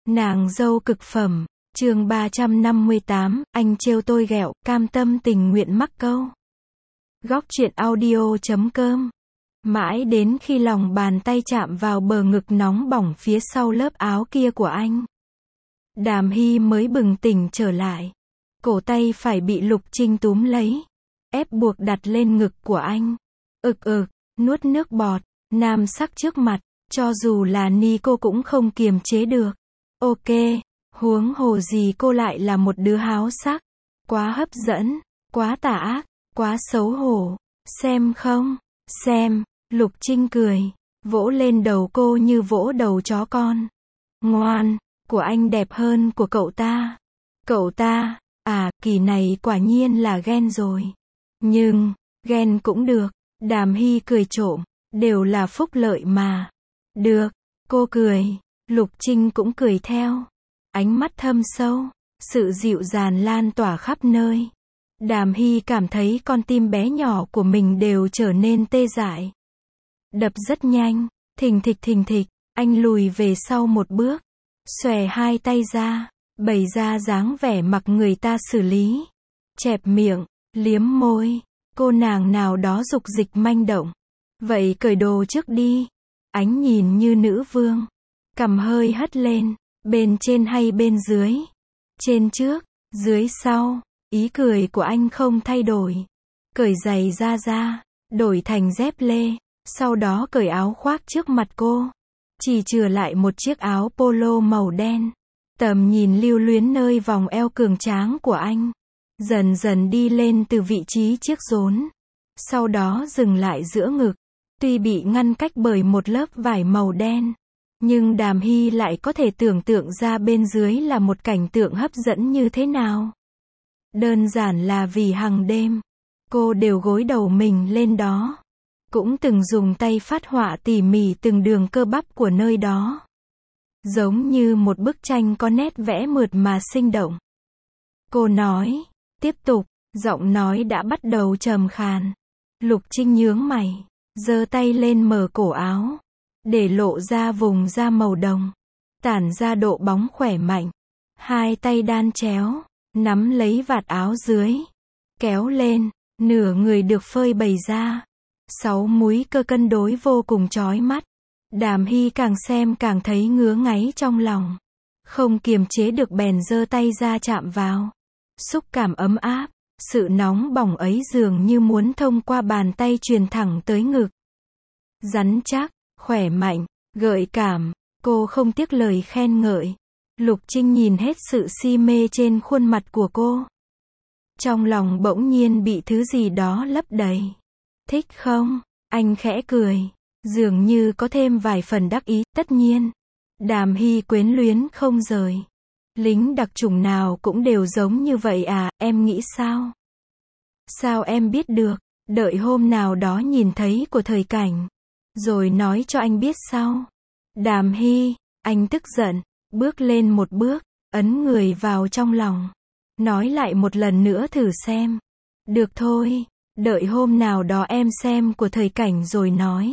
Nàng dâu cực phẩm, chương 358, anh trêu tôi ghẹo, cam tâm tình nguyện mắc câu. Góc truyện audio.com. Mãi đến khi lòng bàn tay chạm vào bờ ngực nóng bỏng phía sau lớp áo kia của anh, Đàm Hy mới bừng tỉnh trở lại. Cổ tay phải bị Lục Trinh túm lấy, ép buộc đặt lên ngực của anh. Nuốt nước bọt, nam sắc trước mặt, cho dù là ni cô cũng không kiềm chế được. Ok, huống hồ gì cô lại là một đứa háo sắc. Quá hấp dẫn, quá tà ác, quá xấu hổ. Xem không? Xem, Lục Trinh cười, vỗ lên đầu cô như vỗ đầu chó con. Ngoan, của anh đẹp hơn của cậu ta. Cậu ta, kỳ này quả nhiên là ghen rồi. Nhưng, ghen cũng được. Đàm Hy cười trộm, đều là phúc lợi mà. Được, cô cười, Lục Trinh cũng cười theo. Ánh mắt thâm sâu, sự dịu dàng lan tỏa khắp nơi. Đàm Hy cảm thấy con tim bé nhỏ của mình đều trở nên tê dại. Đập rất nhanh, thình thịch, anh lùi về sau một bước, xòe hai tay ra, bày ra dáng vẻ mặc người ta xử lý. Chẹp miệng, liếm môi, cô nàng nào đó dục dịch manh động. Vậy cởi đồ trước đi. Ánh nhìn như nữ vương. Cằm hơi hất lên, bên trên hay bên dưới? Trên trước, dưới sau. Ý cười của anh không thay đổi. Cởi giày ra, đổi thành dép lê, sau đó cởi áo khoác trước mặt cô. Chỉ chừa lại một chiếc áo polo màu đen. Tầm nhìn lưu luyến nơi vòng eo cường tráng của anh. Dần dần đi lên từ vị trí chiếc rốn. Sau đó dừng lại giữa ngực. Tuy bị ngăn cách bởi một lớp vải màu đen, nhưng Đàm Hy lại có thể tưởng tượng ra bên dưới là một cảnh tượng hấp dẫn như thế nào. Đơn giản là vì hàng đêm, cô đều gối đầu mình lên đó. Cũng từng dùng tay phát họa tỉ mỉ từng đường cơ bắp của nơi đó. Giống như một bức tranh có nét vẽ mượt mà sinh động. Cô nói, tiếp tục, giọng nói đã bắt đầu trầm khàn. Lục Trinh nhướng mày, giơ tay lên mở cổ áo, để lộ ra vùng da màu đồng, tản ra độ bóng khỏe mạnh. Hai tay đan chéo, nắm lấy vạt áo dưới, kéo lên, nửa người được phơi bày ra. 6 múi cơ cân đối vô cùng chói mắt. Đàm Hy càng xem càng thấy ngứa ngáy trong lòng. Không kiềm chế được bèn giơ tay ra chạm vào. Xúc cảm ấm áp, sự nóng bỏng ấy dường như muốn thông qua bàn tay truyền thẳng tới ngực. Rắn chắc, khỏe mạnh, gợi cảm, cô không tiếc lời khen ngợi. Lục Trinh nhìn hết sự si mê trên khuôn mặt của cô. Trong lòng bỗng nhiên bị thứ gì đó lấp đầy. Thích không? Anh khẽ cười, dường như có thêm vài phần đắc ý. Tất nhiên, Đàm Hy quyến luyến không rời. Lính đặc chủng nào cũng đều giống như vậy à, em nghĩ sao? Sao em biết được? Đợi hôm nào đó nhìn thấy của thời cảnh, rồi nói cho anh biết sau. Đàm Hy, anh tức giận, bước lên một bước, ấn người vào trong lòng. Nói lại một lần nữa thử xem. Được thôi, đợi hôm nào đó em xem của thời cảnh rồi nói.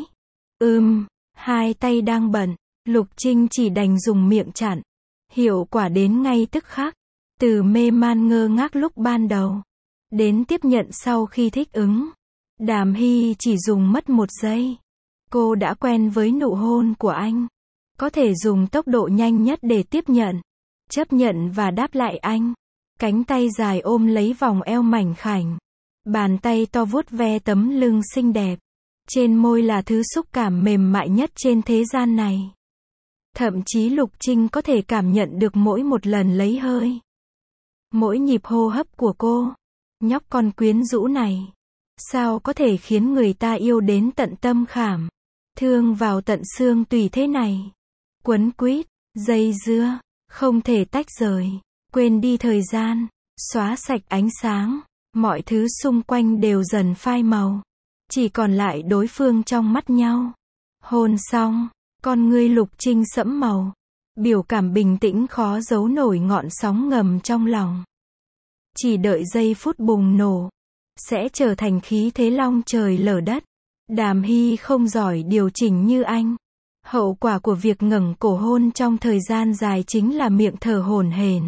Hai tay đang bận, Lục Trinh chỉ đành dùng miệng chặn. Hiệu quả đến ngay tức khắc. Từ mê man ngơ ngác lúc ban đầu, đến tiếp nhận sau khi thích ứng. Đàm Hy chỉ dùng mất 1 giây. Cô đã quen với nụ hôn của anh. Có thể dùng tốc độ nhanh nhất để tiếp nhận, chấp nhận và đáp lại anh. Cánh tay dài ôm lấy vòng eo mảnh khảnh. Bàn tay to vuốt ve tấm lưng xinh đẹp. Trên môi là thứ xúc cảm mềm mại nhất trên thế gian này. Thậm chí Lục Trinh có thể cảm nhận được mỗi một lần lấy hơi. Mỗi nhịp hô hấp của cô. Nhóc con quyến rũ này. Sao có thể khiến người ta yêu đến tận tâm khảm. Thương vào tận xương tùy thế này. Quấn quýt, dây dưa, không thể tách rời. Quên đi thời gian, xóa sạch ánh sáng. Mọi thứ xung quanh đều dần phai màu. Chỉ còn lại đối phương trong mắt nhau. Hôn xong, con ngươi Lục Trinh sẫm màu. Biểu cảm bình tĩnh khó giấu nổi ngọn sóng ngầm trong lòng. Chỉ đợi giây phút bùng nổ, sẽ trở thành khí thế long trời lở đất. Đàm Hy không giỏi điều chỉnh như anh. Hậu quả của việc ngẩng cổ hôn trong thời gian dài chính là miệng thở hổn hển,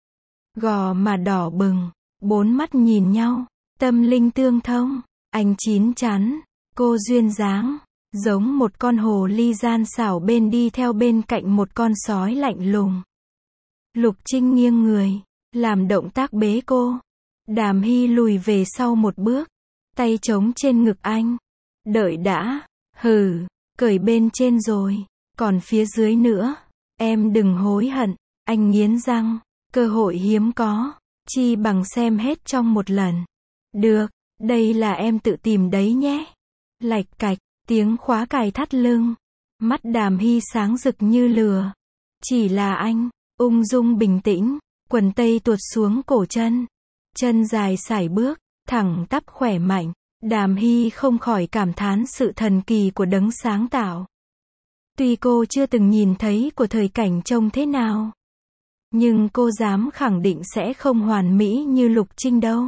gò mà đỏ bừng, bốn mắt nhìn nhau, tâm linh tương thông, anh chín chắn, cô duyên dáng, giống một con hồ ly gian xảo bên đi theo bên cạnh một con sói lạnh lùng. Lục Trinh nghiêng người, làm động tác bế cô. Đàm Hy lùi về sau một bước, tay trống trên ngực anh. Đợi đã, hừ, cởi bên trên rồi, còn phía dưới nữa, em đừng hối hận, anh nghiến răng, cơ hội hiếm có, chi bằng xem hết trong một lần. Được, đây là em tự tìm đấy nhé. Lạch cạch, tiếng khóa cài thắt lưng, mắt Đàm Hy sáng rực như lửa. Chỉ là anh, ung dung bình tĩnh, quần tây tuột xuống cổ chân, chân dài sải bước, thẳng tắp khỏe mạnh. Đàm Hy không khỏi cảm thán sự thần kỳ của đấng sáng tạo. Tuy cô chưa từng nhìn thấy của thời cảnh trông thế nào, nhưng cô dám khẳng định sẽ không hoàn mỹ như Lục Trinh đâu.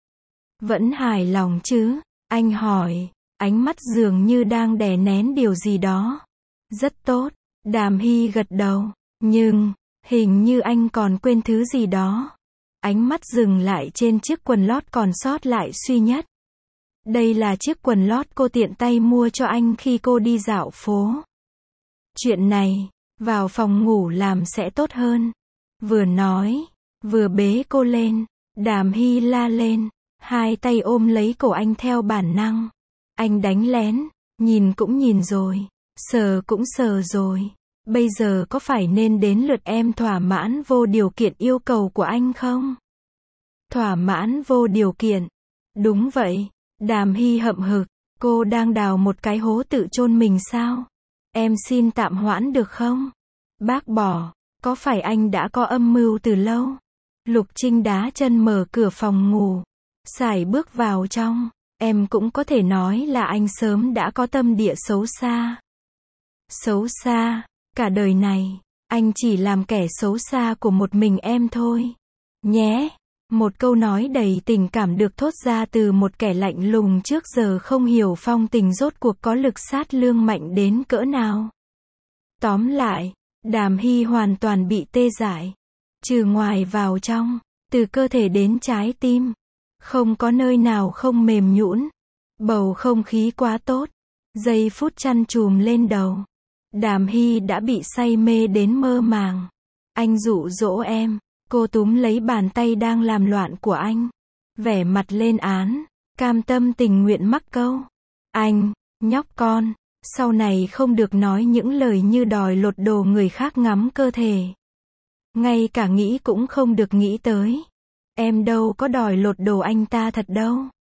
Vẫn hài lòng chứ? Anh hỏi, ánh mắt dường như đang đè nén điều gì đó. Rất tốt, Đàm Hy gật đầu, nhưng, hình như anh còn quên thứ gì đó. Ánh mắt dừng lại trên chiếc quần lót còn sót lại duy nhất. Đây là chiếc quần lót cô tiện tay mua cho anh khi cô đi dạo phố. Chuyện này, vào phòng ngủ làm sẽ tốt hơn. Vừa nói, vừa bế cô lên, Đàm Hy la lên, hai tay ôm lấy cổ anh theo bản năng. Anh đánh lén, nhìn cũng nhìn rồi, sờ cũng sờ rồi. Bây giờ có phải nên đến lượt em thỏa mãn vô điều kiện yêu cầu của anh không? Thỏa mãn vô điều kiện. Đúng vậy. Đàm Hy hậm hực, cô đang đào một cái hố tự chôn mình sao? Em xin tạm hoãn được không? Bác bỏ, có phải anh đã có âm mưu từ lâu? Lục Trinh đá chân mở cửa phòng ngủ, sải bước vào trong. Em cũng có thể nói là anh sớm đã có tâm địa xấu xa. Xấu xa, cả đời này, anh chỉ làm kẻ xấu xa của một mình em thôi. Nhé. Một câu nói đầy tình cảm được thốt ra từ một kẻ lạnh lùng trước giờ không hiểu phong tình rốt cuộc có lực sát thương mạnh đến cỡ nào. Tóm lại, Đàm Hy hoàn toàn bị tê dại. Từ ngoài vào trong, từ cơ thể đến trái tim. Không có nơi nào không mềm nhũn. Bầu không khí quá tốt. Giây phút chăn chùm lên đầu. Đàm Hy đã bị say mê đến mơ màng. Anh dụ dỗ em. Cô túm lấy bàn tay đang làm loạn của anh. Vẻ mặt lên án, cam tâm tình nguyện mắc câu. Anh, nhóc con, sau này không được nói những lời như đòi lột đồ người khác ngắm cơ thể. Ngay cả nghĩ cũng không được nghĩ tới. Em đâu có đòi lột đồ anh ta thật đâu.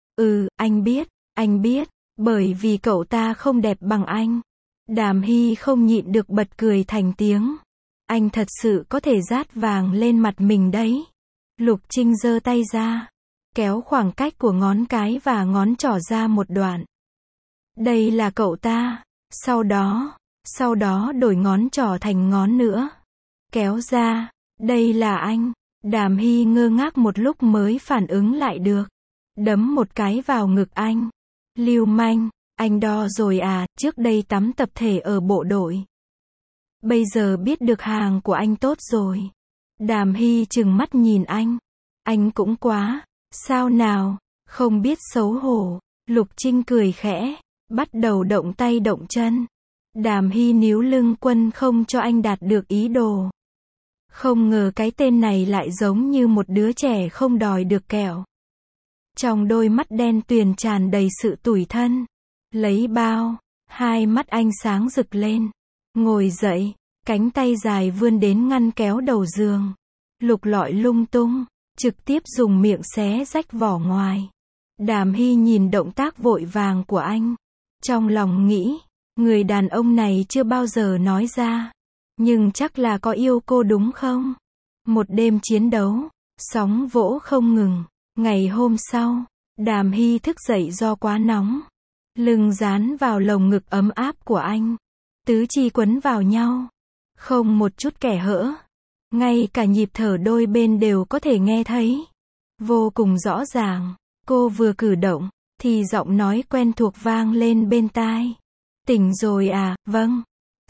Anh biết, bởi vì cậu ta không đẹp bằng anh. Đàm Hy không nhịn được bật cười thành tiếng. Anh thật sự có thể dát vàng lên mặt mình đấy. Lục Trinh giơ tay ra, kéo khoảng cách của ngón cái và ngón trỏ ra một đoạn. Đây là cậu ta. Sau đó đổi ngón trỏ thành ngón nữa. Kéo ra, đây là anh. Đàm Hy ngơ ngác một lúc mới phản ứng lại được. Đấm một cái vào ngực anh. Lưu manh, anh đo rồi à, trước đây tắm tập thể ở bộ đội. Bây giờ biết được hàng của anh tốt rồi. Đàm Hy trừng mắt nhìn anh. Anh cũng quá. Sao nào, không biết xấu hổ. Lục Trinh cười khẽ, bắt đầu động tay động chân. Đàm Hy níu lưng quân không cho anh đạt được ý đồ. Không ngờ cái tên này lại giống như một đứa trẻ không đòi được kẹo. Trong đôi mắt đen tuyền tràn đầy sự tủi thân. Lấy bao, hai mắt anh sáng rực lên. Ngồi dậy, cánh tay dài vươn đến ngăn kéo đầu giường. Lục lọi lung tung, trực tiếp dùng miệng xé rách vỏ ngoài. Đàm Hy nhìn động tác vội vàng của anh. Trong lòng nghĩ, người đàn ông này chưa bao giờ nói ra. Nhưng chắc là có yêu cô đúng không? Một đêm chiến đấu, sóng vỗ không ngừng. Ngày hôm sau, Đàm Hy thức dậy do quá nóng. Lưng dán vào lồng ngực ấm áp của anh. Tứ chi quấn vào nhau. Không một chút kẻ hở. Ngay cả nhịp thở đôi bên đều có thể nghe thấy. Vô cùng rõ ràng. Cô vừa cử động, thì giọng nói quen thuộc vang lên bên tai. Tỉnh rồi à, vâng.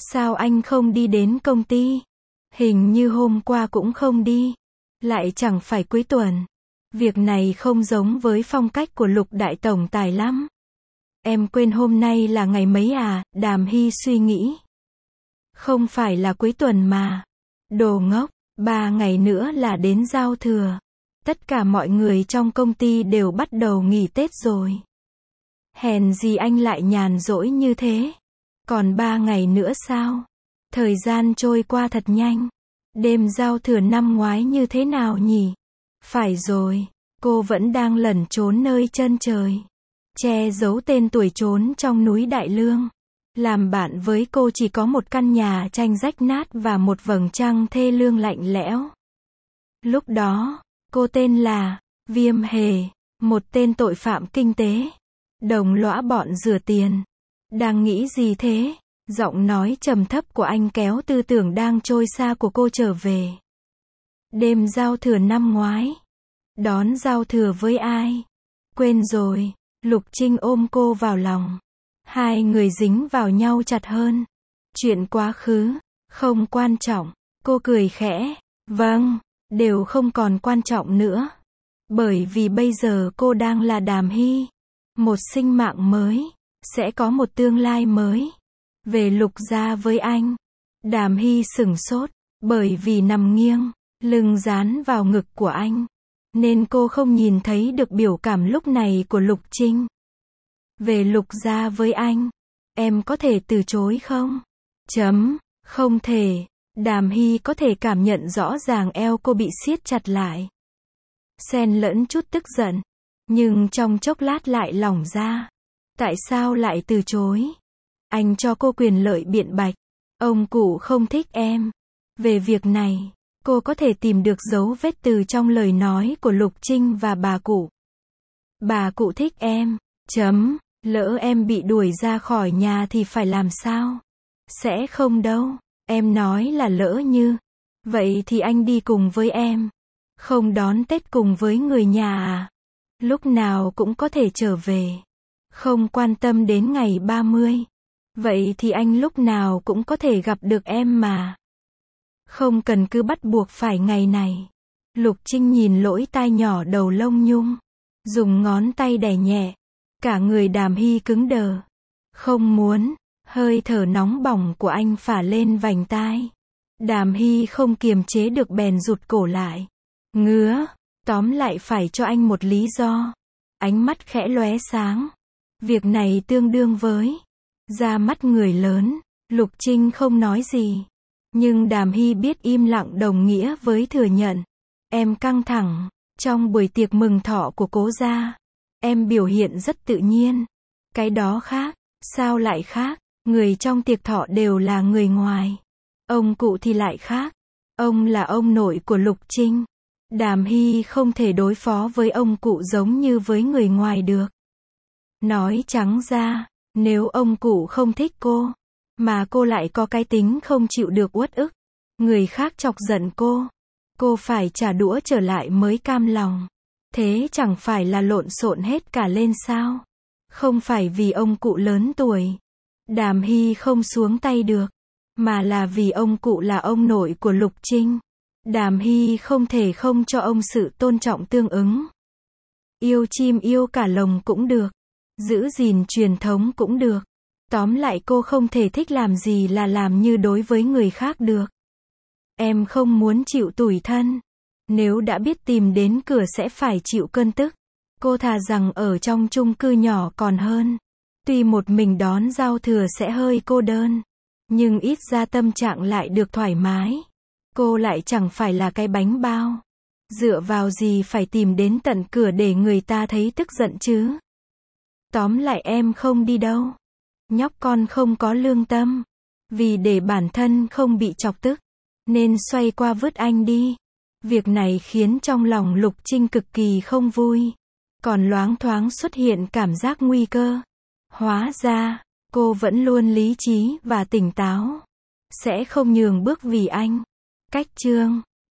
Sao anh không đi đến công ty? Hình như hôm qua cũng không đi. Lại chẳng phải cuối tuần. Việc này không giống với phong cách của Lục đại tổng tài lắm. Em quên hôm nay là ngày mấy à? Đàm Hy suy nghĩ. Không phải là cuối tuần mà. Đồ ngốc, 3 ngày nữa là đến giao thừa. Tất cả mọi người trong công ty đều bắt đầu nghỉ Tết rồi. Hèn gì anh lại nhàn rỗi như thế. Còn 3 ngày nữa sao? Thời gian trôi qua thật nhanh. Đêm giao thừa năm ngoái như thế nào nhỉ? Phải rồi, cô vẫn đang lẩn trốn nơi chân trời. Che giấu tên tuổi trốn trong núi Đại Lương. Làm bạn với cô chỉ có một căn nhà tranh rách nát và một vầng trăng thê lương lạnh lẽo. Lúc đó, cô tên là Viêm Hề, một tên tội phạm kinh tế. Đồng lõa bọn rửa tiền. Đang nghĩ gì thế? Giọng nói trầm thấp của anh kéo tư tưởng đang trôi xa của cô trở về. Đêm giao thừa năm ngoái. Đón giao thừa với ai? Quên rồi. Lục Trinh ôm cô vào lòng. Hai người dính vào nhau chặt hơn. Chuyện quá khứ, không quan trọng. Cô cười khẽ. Vâng, đều không còn quan trọng nữa. Bởi vì bây giờ cô đang là Đàm Hy. Một sinh mạng mới. Sẽ có một tương lai mới. Về Lục gia với anh. Đàm Hy sửng sốt. Bởi vì nằm nghiêng, lưng dán vào ngực của anh. Nên cô không nhìn thấy được biểu cảm lúc này của Lục Trinh. Về Lục gia với anh. Em có thể từ chối không? Không thể. Đàm Hy có thể cảm nhận rõ ràng eo cô bị siết chặt lại. Xen lẫn chút tức giận. Nhưng trong chốc lát lại lỏng ra. Tại sao lại từ chối? Anh cho cô quyền lợi biện bạch. Ông cụ không thích em. Về việc này, cô có thể tìm được dấu vết từ trong lời nói của Lục Trinh và bà cụ. Bà cụ thích em. Lỡ em bị đuổi ra khỏi nhà thì phải làm sao? Sẽ không đâu. Em nói là lỡ như. Vậy thì anh đi cùng với em. Không đón Tết cùng với người nhà à? Lúc nào cũng có thể trở về. Không quan tâm đến ngày 30. Vậy thì anh lúc nào cũng có thể gặp được em mà. Không cần cứ bắt buộc phải ngày này. Lục Trinh nhìn lỗ tai nhỏ đầu lông nhung. Dùng ngón tay đè nhẹ. Cả người Đàm Hy cứng đờ. Không muốn. Hơi thở nóng bỏng của anh phả lên vành tai. Đàm Hy không kiềm chế được bèn rụt cổ lại. Ngứa. Tóm lại phải cho anh một lý do. Ánh mắt khẽ lóe sáng. Việc này tương đương với ra mắt người lớn. Lục Trinh không nói gì. Nhưng Đàm Hy biết im lặng đồng nghĩa với thừa nhận. Em căng thẳng. Trong buổi tiệc mừng thọ của cố gia, em biểu hiện rất tự nhiên. Cái đó khác. Sao lại khác? Người trong tiệc thọ đều là người ngoài. Ông cụ thì lại khác. Ông là ông nội của Lục Trinh. Đàm Hy không thể đối phó với ông cụ giống như với người ngoài được. Nói trắng ra, nếu ông cụ không thích cô, mà cô lại có cái tính không chịu được uất ức, người khác chọc giận cô phải trả đũa trở lại mới cam lòng. Thế chẳng phải là lộn xộn hết cả lên sao? Không phải vì ông cụ lớn tuổi, Đàm Hy không xuống tay được, mà là vì ông cụ là ông nội của Lục Trinh. Đàm Hy không thể không cho ông sự tôn trọng tương ứng. Yêu chim yêu cả lồng cũng được. Giữ gìn truyền thống cũng được. Tóm lại cô không thể thích làm gì là làm như đối với người khác được. Em không muốn chịu tủi thân. Nếu đã biết tìm đến cửa sẽ phải chịu cơn tức. Cô thà rằng ở trong chung cư nhỏ còn hơn. Tuy một mình đón giao thừa sẽ hơi cô đơn, nhưng ít ra tâm trạng lại được thoải mái. Cô lại chẳng phải là cái bánh bao. Dựa vào gì phải tìm đến tận cửa để người ta thấy tức giận chứ? Tóm lại em không đi đâu. Nhóc con không có lương tâm. Vì để bản thân không bị chọc tức, nên xoay qua vứt anh đi. Việc này khiến trong lòng Lục Trinh cực kỳ không vui. Còn loáng thoáng xuất hiện cảm giác nguy cơ. Hóa ra, cô vẫn luôn lý trí và tỉnh táo. Sẽ không nhường bước vì anh. Cách chương